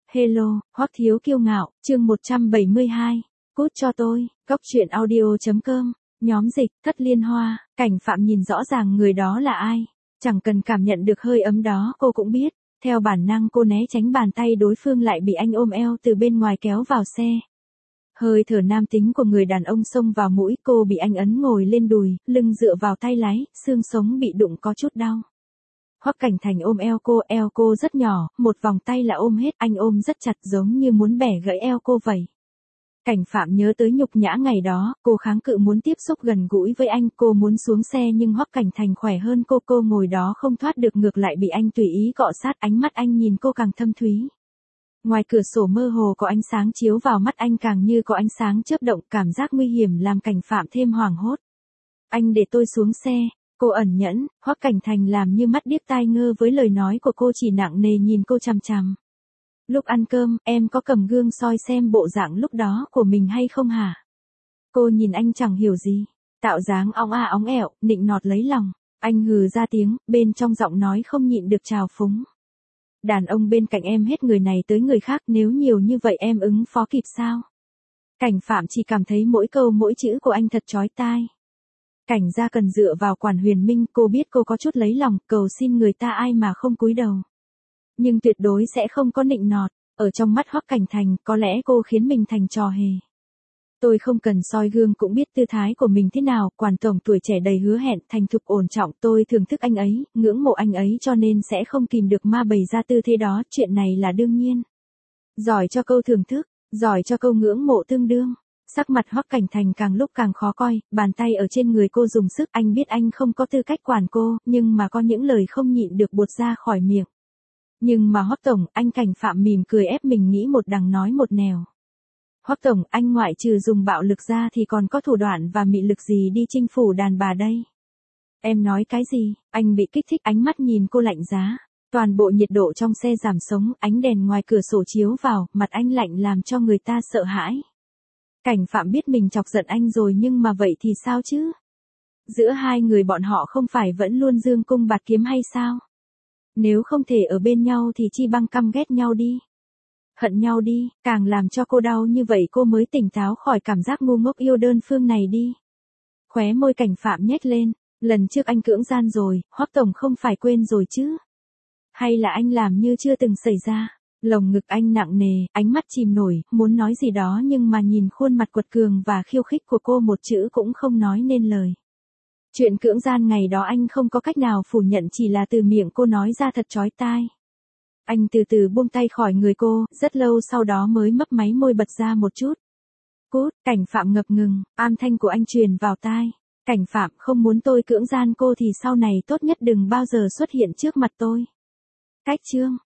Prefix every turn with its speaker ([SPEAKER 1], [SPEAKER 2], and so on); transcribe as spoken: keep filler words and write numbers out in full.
[SPEAKER 1] Hello, Hoắc Thiếu Kiêu Ngạo, chương một trăm bảy mươi hai. Cút cho tôi, Cốc truyện audio chấm com, nhóm dịch, Thất Liên Hoa. Cảnh Phạm nhìn rõ ràng người đó là ai. Chẳng cần cảm nhận được hơi ấm đó cô cũng biết. Theo bản năng cô né tránh bàn tay đối phương lại bị anh ôm eo từ bên ngoài kéo vào xe. Hơi thở nam tính của người đàn ông xông vào mũi, cô bị anh ấn ngồi lên đùi, lưng dựa vào tay lái, xương sống bị đụng có chút đau. Hoắc Cảnh Thành ôm eo cô, eo cô rất nhỏ, một vòng tay là ôm hết, anh ôm rất chặt giống như muốn bẻ gãy eo cô vậy. Cảnh Phạm nhớ tới nhục nhã ngày đó, cô kháng cự muốn tiếp xúc gần gũi với anh, cô muốn xuống xe nhưng Hoắc Cảnh Thành khỏe hơn cô, cô ngồi đó không thoát được ngược lại bị anh tùy ý cọ sát, ánh mắt anh nhìn cô càng thâm thúy. Ngoài cửa sổ mơ hồ có ánh sáng chiếu vào mắt anh càng như có ánh sáng chớp động, cảm giác nguy hiểm làm Cảnh Phạm thêm hoảng hốt. Anh để tôi xuống xe. Cô ẩn nhẫn, Hoắc Cảnh Thành làm như mắt điếc tai ngơ với lời nói của cô, chỉ nặng nề nhìn cô chằm chằm. Lúc ăn cơm, em có cầm gương soi xem bộ dạng lúc đó của mình hay không hả? Cô nhìn anh chẳng hiểu gì. Tạo dáng óng a óng ẹo, nịnh nọt lấy lòng. Anh hừ ra tiếng, bên trong giọng nói không nhịn được trào phúng. Đàn ông bên cạnh em hết người này tới người khác, nếu nhiều như vậy em ứng phó kịp sao? Cảnh Phạm chỉ cảm thấy mỗi câu mỗi chữ của anh thật chói tai. Cảnh gia cần dựa vào Quản Huyền Minh, cô biết cô có chút lấy lòng, cầu xin người ta ai mà không cúi đầu. Nhưng tuyệt đối sẽ không có nịnh nọt, ở trong mắt Hoắc Cảnh Thành, có lẽ cô khiến mình thành trò hề. Tôi không cần soi gương cũng biết tư thái của mình thế nào, Quản tổng tuổi trẻ đầy hứa hẹn, thành thục ổn trọng, tôi thưởng thức anh ấy, ngưỡng mộ anh ấy cho nên sẽ không kìm được ma bày ra tư thế đó, chuyện này là đương nhiên. Giỏi cho câu thưởng thức, giỏi cho câu ngưỡng mộ tương đương. Sắc mặt Hoắc Cảnh Thành càng lúc càng khó coi, bàn tay ở trên người cô dùng sức, anh biết anh không có tư cách quản cô, nhưng mà có những lời không nhịn được buột ra khỏi miệng. Nhưng mà Hoắc tổng, anh Cảnh Phạm mỉm cười ép mình nghĩ một đằng nói một nẻo. Hoắc tổng, anh ngoại trừ dùng bạo lực ra thì còn có thủ đoạn và mị lực gì đi chinh phủ đàn bà đây? Em nói cái gì? Anh bị kích thích, ánh mắt nhìn cô lạnh giá. Toàn bộ nhiệt độ trong xe giảm sống, ánh đèn ngoài cửa sổ chiếu vào, mặt anh lạnh làm cho người ta sợ hãi. Cảnh Phạm biết mình chọc giận anh rồi nhưng mà vậy thì sao chứ? Giữa hai người bọn họ không phải vẫn luôn dương cung bạt kiếm hay sao? Nếu không thể ở bên nhau thì chi bằng căm ghét nhau đi. Hận nhau đi, càng làm cho cô đau như vậy cô mới tỉnh táo khỏi cảm giác ngu ngốc yêu đơn phương này đi. Khóe môi Cảnh Phạm nhếch lên, lần trước anh cưỡng gian rồi, Hoắc tổng không phải quên rồi chứ? Hay là anh làm như chưa từng xảy ra? Lồng ngực anh nặng nề, ánh mắt chìm nổi, muốn nói gì đó nhưng mà nhìn khuôn mặt quật cường và khiêu khích của cô một chữ cũng không nói nên lời. Chuyện cưỡng gian ngày đó anh không có cách nào phủ nhận, chỉ là từ miệng cô nói ra thật chói tai. Anh từ từ buông tay khỏi người cô, rất lâu sau đó mới mấp máy môi bật ra một chút. Cút, Cảnh Phạm ngập ngừng, âm thanh của anh truyền vào tai. Cảnh Phạm, không muốn tôi cưỡng gian cô thì sau này tốt nhất đừng bao giờ xuất hiện trước mặt tôi. Cách chương.